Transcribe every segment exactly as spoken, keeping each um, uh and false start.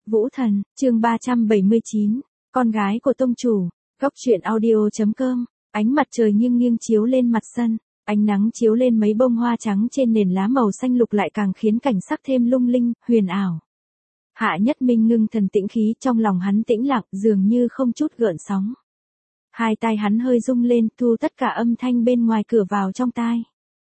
Vũ Thần, chương ba trăm bảy mươi chín, con gái của tông chủ, góc truyện audio.com, ánh mặt trời nghiêng nghiêng chiếu lên mặt sân, ánh nắng chiếu lên mấy bông hoa trắng trên nền lá màu xanh lục lại càng khiến cảnh sắc thêm lung linh, huyền ảo. Hạ Nhất Minh ngưng thần tĩnh khí, trong lòng hắn tĩnh lặng, dường như không chút gợn sóng. Hai tai hắn hơi rung lên, thu tất cả âm thanh bên ngoài cửa vào trong tai.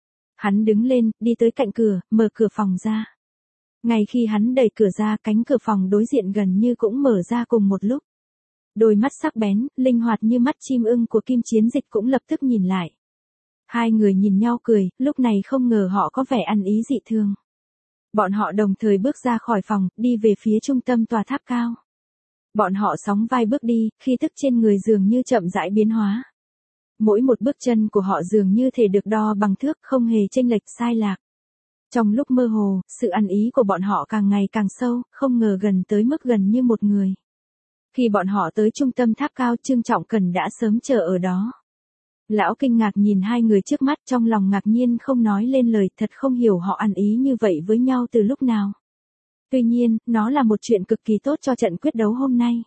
Hắn đứng lên, đi tới cạnh cửa, mở cửa phòng ra. Ngay khi hắn đẩy cửa ra, cánh cửa phòng đối diện gần như cũng mở ra cùng một lúc. Đôi mắt sắc bén, linh hoạt như mắt chim ưng của Kim Chiến Dịch cũng lập tức nhìn lại. Hai người nhìn nhau cười, lúc này không ngờ họ có vẻ ăn ý dị thường. Bọn họ đồng thời bước ra khỏi phòng, đi về phía trung tâm tòa tháp cao. Bọn họ sóng vai bước đi, khí tức trên người dường như chậm rãi biến hóa. Mỗi một bước chân của họ dường như thể được đo bằng thước, không hề chênh lệch sai lạc. Trong lúc mơ hồ, sự ăn ý của bọn họ càng ngày càng sâu, không ngờ gần tới mức gần như một người. Khi bọn họ tới trung tâm tháp cao, Trương Trọng Cần đã sớm chờ ở đó. Lão kinh ngạc nhìn hai người trước mắt, trong lòng ngạc nhiên không nói lên lời, thật không hiểu họ ăn ý như vậy với nhau từ lúc nào. Tuy nhiên, nó là một chuyện cực kỳ tốt cho trận quyết đấu hôm nay.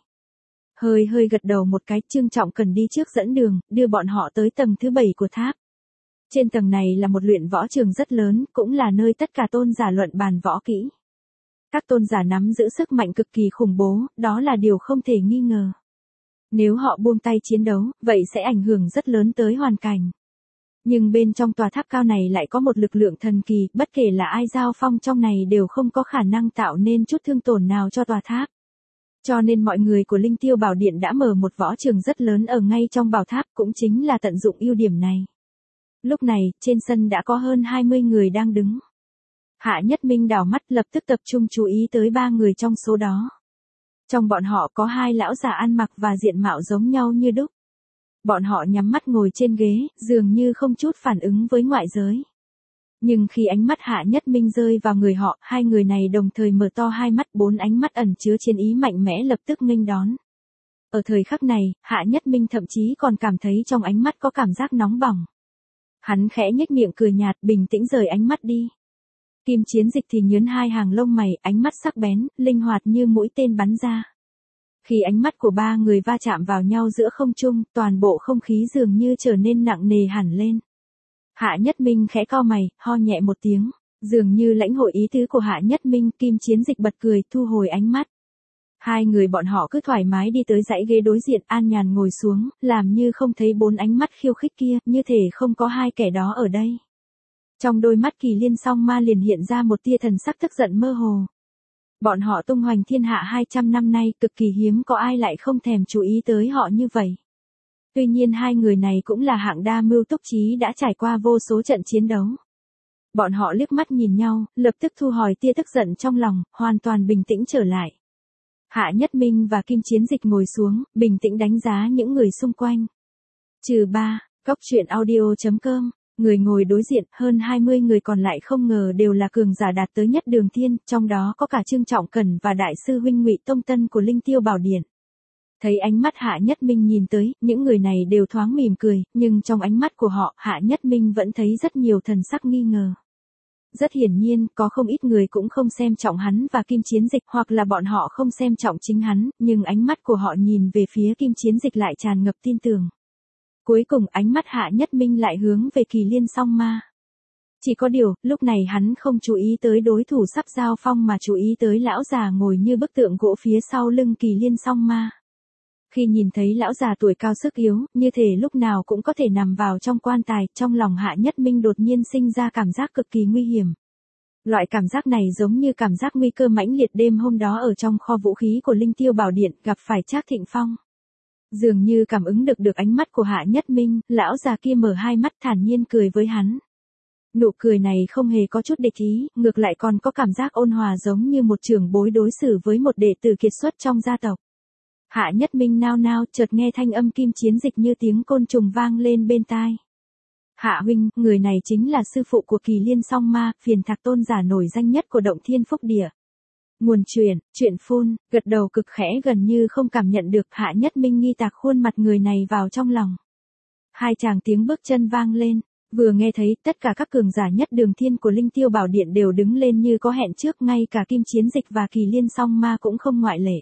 Hơi hơi gật đầu một cái, Trương Trọng Cần đi trước dẫn đường, đưa bọn họ tới tầng thứ bảy của tháp. Trên tầng này là một luyện võ trường rất lớn, cũng là nơi tất cả tôn giả luận bàn võ kỹ. Các tôn giả nắm giữ sức mạnh cực kỳ khủng bố, đó là điều không thể nghi ngờ. Nếu họ buông tay chiến đấu, vậy sẽ ảnh hưởng rất lớn tới hoàn cảnh. Nhưng bên trong tòa tháp cao này lại có một lực lượng thần kỳ, bất kể là ai giao phong trong này đều không có khả năng tạo nên chút thương tổn nào cho tòa tháp. Cho nên mọi người của Linh Tiêu Bảo Điện đã mở một võ trường rất lớn ở ngay trong bảo tháp, cũng chính là tận dụng ưu điểm này. Lúc này, trên sân đã có hơn hai mươi người đang đứng. Hạ Nhất Minh đảo mắt lập tức tập trung chú ý tới ba người trong số đó. Trong bọn họ có hai lão già ăn mặc và diện mạo giống nhau như đúc. Bọn họ nhắm mắt ngồi trên ghế, dường như không chút phản ứng với ngoại giới. Nhưng khi ánh mắt Hạ Nhất Minh rơi vào người họ, hai người này đồng thời mở to hai mắt, bốn ánh mắt ẩn chứa chiến ý mạnh mẽ lập tức nghênh đón. Ở thời khắc này, Hạ Nhất Minh thậm chí còn cảm thấy trong ánh mắt có cảm giác nóng bỏng. Hắn khẽ nhếch miệng cười nhạt, bình tĩnh rời ánh mắt đi. Kim Chiến Dịch thì nhướng hai hàng lông mày, ánh mắt sắc bén, linh hoạt như mũi tên bắn ra. Khi ánh mắt của ba người va chạm vào nhau giữa không trung, toàn bộ không khí dường như trở nên nặng nề hẳn lên. Hạ Nhất Minh khẽ cau mày, ho nhẹ một tiếng, dường như lãnh hội ý tứ của Hạ Nhất Minh, Kim Chiến Dịch bật cười, thu hồi ánh mắt. Hai người bọn họ cứ thoải mái đi tới dãy ghế đối diện, an nhàn ngồi xuống, làm như không thấy bốn ánh mắt khiêu khích kia, như thể không có hai kẻ đó ở đây. Trong đôi mắt Kỳ Liên Song Ma liền hiện ra một tia thần sắc tức giận mơ hồ. Bọn họ tung hoành thiên hạ hai trăm năm nay, cực kỳ hiếm có ai lại không thèm chú ý tới họ như vậy. Tuy nhiên hai người này cũng là hạng đa mưu túc trí đã trải qua vô số trận chiến đấu. Bọn họ liếc mắt nhìn nhau, lập tức thu hồi tia tức giận trong lòng, hoàn toàn bình tĩnh trở lại. Hạ Nhất Minh và Kim Chiến Dịch ngồi xuống, bình tĩnh đánh giá những người xung quanh. Trừ ba, góc truyện audio.com, người ngồi đối diện, hơn hai mươi người còn lại không ngờ đều là cường giả đạt tới nhất đường thiên, trong đó có cả Trương Trọng Cần và đại sư huynh Ngụy Tông Tân của Linh Tiêu Bảo Điện. Thấy ánh mắt Hạ Nhất Minh nhìn tới, những người này đều thoáng mỉm cười, nhưng trong ánh mắt của họ, Hạ Nhất Minh vẫn thấy rất nhiều thần sắc nghi ngờ. Rất hiển nhiên, có không ít người cũng không xem trọng hắn và Kim Chiến Dịch, hoặc là bọn họ không xem trọng chính hắn, nhưng ánh mắt của họ nhìn về phía Kim Chiến Dịch lại tràn ngập tin tưởng. Cuối cùng ánh mắt Hạ Nhất Minh lại hướng về Kỳ Liên Song Ma. Chỉ có điều, lúc này hắn không chú ý tới đối thủ sắp giao phong mà chú ý tới lão già ngồi như bức tượng gỗ phía sau lưng Kỳ Liên Song Ma. Khi nhìn thấy lão già tuổi cao sức yếu, như thể lúc nào cũng có thể nằm vào trong quan tài, trong lòng Hạ Nhất Minh đột nhiên sinh ra cảm giác cực kỳ nguy hiểm. Loại cảm giác này giống như cảm giác nguy cơ mãnh liệt đêm hôm đó ở trong kho vũ khí của Linh Tiêu Bảo Điện, gặp phải Trác Thịnh Phong. Dường như cảm ứng được được ánh mắt của Hạ Nhất Minh, lão già kia mở hai mắt thản nhiên cười với hắn. Nụ cười này không hề có chút địch ý, ngược lại còn có cảm giác ôn hòa giống như một trưởng bối đối xử với một đệ tử kiệt xuất trong gia tộc. Hạ Nhất Minh nao nao, chợt nghe thanh âm Kim Chiến Dịch như tiếng côn trùng vang lên bên tai. Hạ huynh, người này chính là sư phụ của Kỳ Liên Song Ma, phiền thạc tôn giả nổi danh nhất của Động Thiên Phúc Địa. Nguồn truyền, truyện phun, gật đầu cực khẽ gần như không cảm nhận được. Hạ Nhất Minh nghi tạc khuôn mặt người này vào trong lòng. Hai chàng tiếng bước chân vang lên, Vừa nghe thấy, tất cả các cường giả nhất đường thiên của Linh Tiêu Bảo Điện đều đứng lên như có hẹn trước, ngay cả Kim Chiến Dịch và Kỳ Liên Song Ma cũng không ngoại lệ.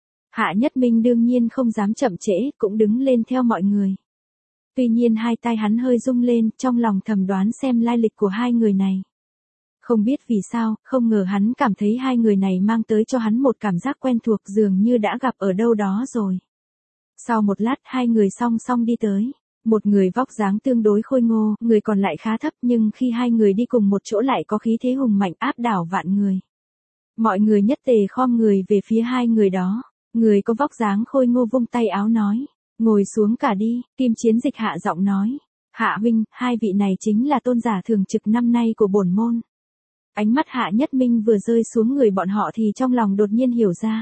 Hạ Nhất Minh đương nhiên không dám chậm trễ, cũng đứng lên theo mọi người. Tuy nhiên hai tay hắn hơi rung lên, trong lòng thầm đoán xem lai lịch của hai người này. Không biết vì sao, không ngờ hắn cảm thấy hai người này mang tới cho hắn một cảm giác quen thuộc, dường như đã gặp ở đâu đó rồi. Sau một lát hai người song song đi tới. Một người vóc dáng tương đối khôi ngô, người còn lại khá thấp, nhưng khi hai người đi cùng một chỗ lại có khí thế hùng mạnh áp đảo vạn người. Mọi người nhất tề khom người về phía hai người đó. Người có vóc dáng khôi ngô vung tay áo nói, ngồi xuống cả đi. Kim Chiến Dịch hạ giọng nói, Hạ huynh, hai vị này chính là tôn giả thường trực năm nay của bổn môn. Ánh mắt Hạ Nhất Minh vừa rơi xuống người bọn họ thì trong lòng đột nhiên hiểu ra.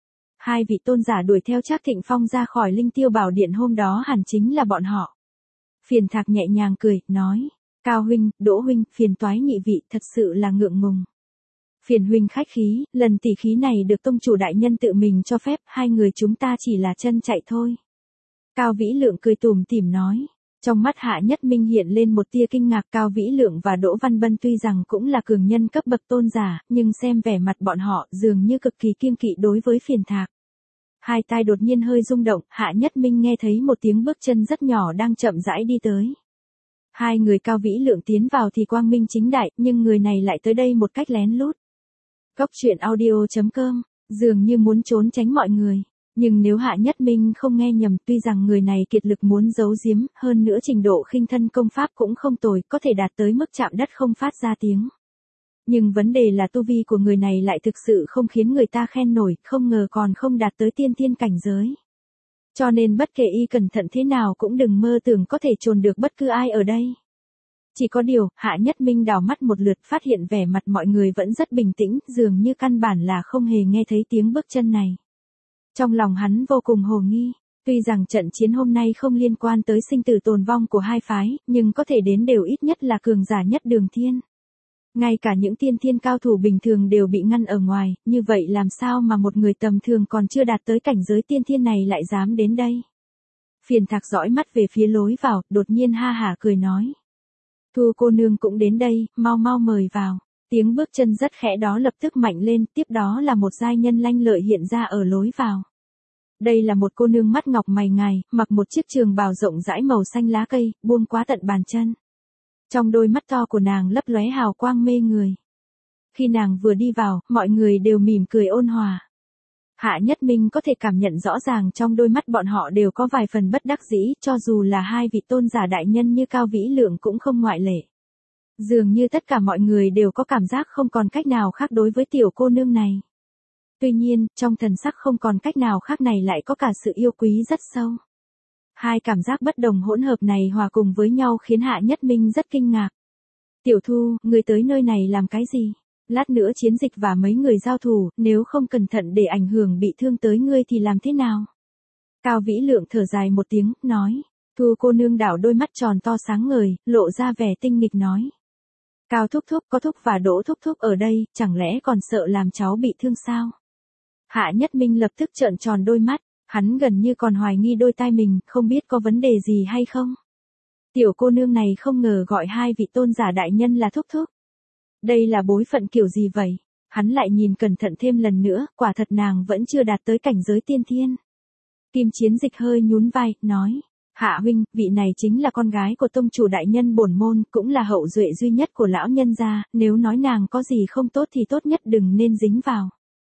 Hai vị tôn giả đuổi theo Trác Thịnh Phong ra khỏi Linh Tiêu Bảo Điện hôm đó hẳn chính là bọn họ. Phiền Thạc nhẹ nhàng cười, nói, Cao huynh, Đỗ huynh, phiền toái nhị vị, thật sự là ngượng ngùng. Phiền huynh khách khí, lần tỷ khí này được tông chủ đại nhân tự mình cho phép, hai người chúng ta chỉ là chân chạy thôi. Cao Vĩ Lượng cười tủm tỉm nói. Trong mắt Hạ Nhất Minh hiện lên một tia kinh ngạc. Cao Vĩ Lượng và Đỗ Văn Bân tuy rằng cũng là cường nhân cấp bậc tôn giả, nhưng xem vẻ mặt bọn họ dường như cực kỳ kiêng kỵ đối với Phiền Thạc. Hai tai đột nhiên hơi rung động, Hạ Nhất Minh nghe thấy một tiếng bước chân rất nhỏ đang chậm rãi đi tới. Hai người Cao Vĩ Lượng tiến vào thì quang minh chính đại, nhưng người này lại tới đây một cách lén lút. Góc truyện audio chấm com, dường như muốn trốn tránh mọi người. Nhưng nếu Hạ Nhất Minh không nghe nhầm, tuy rằng người này kiệt lực muốn giấu giếm, hơn nữa trình độ khinh thân công pháp cũng không tồi, có thể đạt tới mức chạm đất không phát ra tiếng. Nhưng vấn đề là tu vi của người này lại thực sự không khiến người ta khen nổi, không ngờ còn không đạt tới tiên thiên cảnh giới. Cho nên bất kể y cẩn thận thế nào cũng đừng mơ tưởng có thể trồn được bất cứ ai ở đây. Chỉ có điều, Hạ Nhất Minh đảo mắt một lượt phát hiện vẻ mặt mọi người vẫn rất bình tĩnh, dường như căn bản là không hề nghe thấy tiếng bước chân này. Trong lòng hắn vô cùng hồ nghi, tuy rằng trận chiến hôm nay không liên quan tới sinh tử tồn vong của hai phái, nhưng có thể đến đều ít nhất là cường giả nhất đường thiên. Ngay cả những tiên thiên cao thủ bình thường đều bị ngăn ở ngoài, như vậy làm sao mà một người tầm thường còn chưa đạt tới cảnh giới tiên thiên này lại dám đến đây. Phiền Thạc dõi mắt về phía lối vào, đột nhiên ha hả cười nói. Thu cô nương cũng đến đây, mau mau mời vào. Tiếng bước chân rất khẽ đó lập tức mạnh lên, tiếp đó là một giai nhân lanh lợi hiện ra ở lối vào. Đây là một cô nương mắt ngọc mày ngài, mặc một chiếc trường bào rộng rãi màu xanh lá cây, buông quá tận bàn chân. Trong đôi mắt to của nàng lấp lóe hào quang mê người. Khi nàng vừa đi vào, mọi người đều mỉm cười ôn hòa. Hạ Nhất Minh có thể cảm nhận rõ ràng trong đôi mắt bọn họ đều có vài phần bất đắc dĩ, cho dù là hai vị tôn giả đại nhân như Cao Vĩ Lượng cũng không ngoại lệ. Dường như tất cả mọi người đều có cảm giác không còn cách nào khác đối với tiểu cô nương này. Tuy nhiên, trong thần sắc không còn cách nào khác này lại có cả sự yêu quý rất sâu. Hai cảm giác bất đồng hỗn hợp này hòa cùng với nhau khiến Hạ Nhất Minh rất kinh ngạc. Tiểu Thu, người tới nơi này làm cái gì? Lát nữa Chiến Dịch và mấy người giao thủ, nếu không cẩn thận để ảnh hưởng bị thương tới ngươi thì làm thế nào? Cao Vĩ Lượng thở dài một tiếng, nói. Thu cô nương đảo đôi mắt tròn to sáng ngời, lộ ra vẻ tinh nghịch nói. Cao thúc thúc có thúc và Đỗ thúc thúc ở đây, chẳng lẽ còn sợ làm cháu bị thương sao? Hạ Nhất Minh lập tức trợn tròn đôi mắt, hắn gần như còn hoài nghi đôi tai mình, không biết có vấn đề gì hay không. Tiểu cô nương này không ngờ gọi hai vị tôn giả đại nhân là thúc thúc. Đây là bối phận kiểu gì vậy? Hắn lại nhìn cẩn thận thêm lần nữa, quả thật nàng vẫn chưa đạt tới cảnh giới tiên thiên. Kim Chiến Dịch hơi nhún vai, nói. Hạ huynh, vị này chính là con gái của tông chủ đại nhân bổn môn, cũng là hậu duệ duy nhất của lão nhân gia, nếu nói nàng có gì không tốt thì tốt nhất đừng nên dính vào.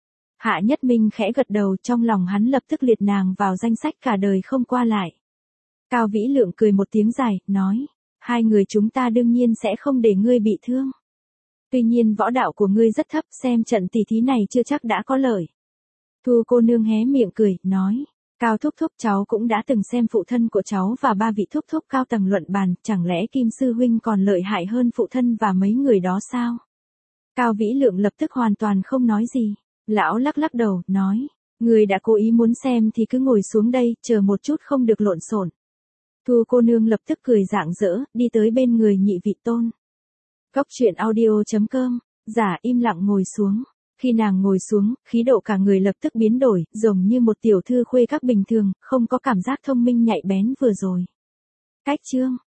Hạ Nhất Minh khẽ gật đầu, trong lòng hắn lập tức liệt nàng vào danh sách cả đời không qua lại. Cao Vĩ Lượng cười một tiếng dài, nói, hai người chúng ta đương nhiên sẽ không để ngươi bị thương. Tuy nhiên võ đạo của ngươi rất thấp, xem trận tỷ thí này chưa chắc đã có lợi. Thu cô nương hé miệng cười, nói. Cao thúc thúc, cháu cũng đã từng xem phụ thân của cháu và ba vị thúc thúc cao tầng luận bàn, chẳng lẽ Kim sư huynh còn lợi hại hơn phụ thân và mấy người đó sao? Cao Vĩ Lượng lập tức hoàn toàn không nói gì. Lão lắc lắc đầu, nói, người đã cố ý muốn xem thì cứ ngồi xuống đây, chờ một chút không được lộn xộn. Thu cô nương lập tức cười rạng rỡ, đi tới bên người nhị vị tôn. Góc truyện audio chấm com, giả im lặng ngồi xuống. Khi nàng ngồi xuống, khí độ cả người lập tức biến đổi, giống như một tiểu thư khuê các bình thường, không có cảm giác thông minh nhạy bén vừa rồi. Cách chương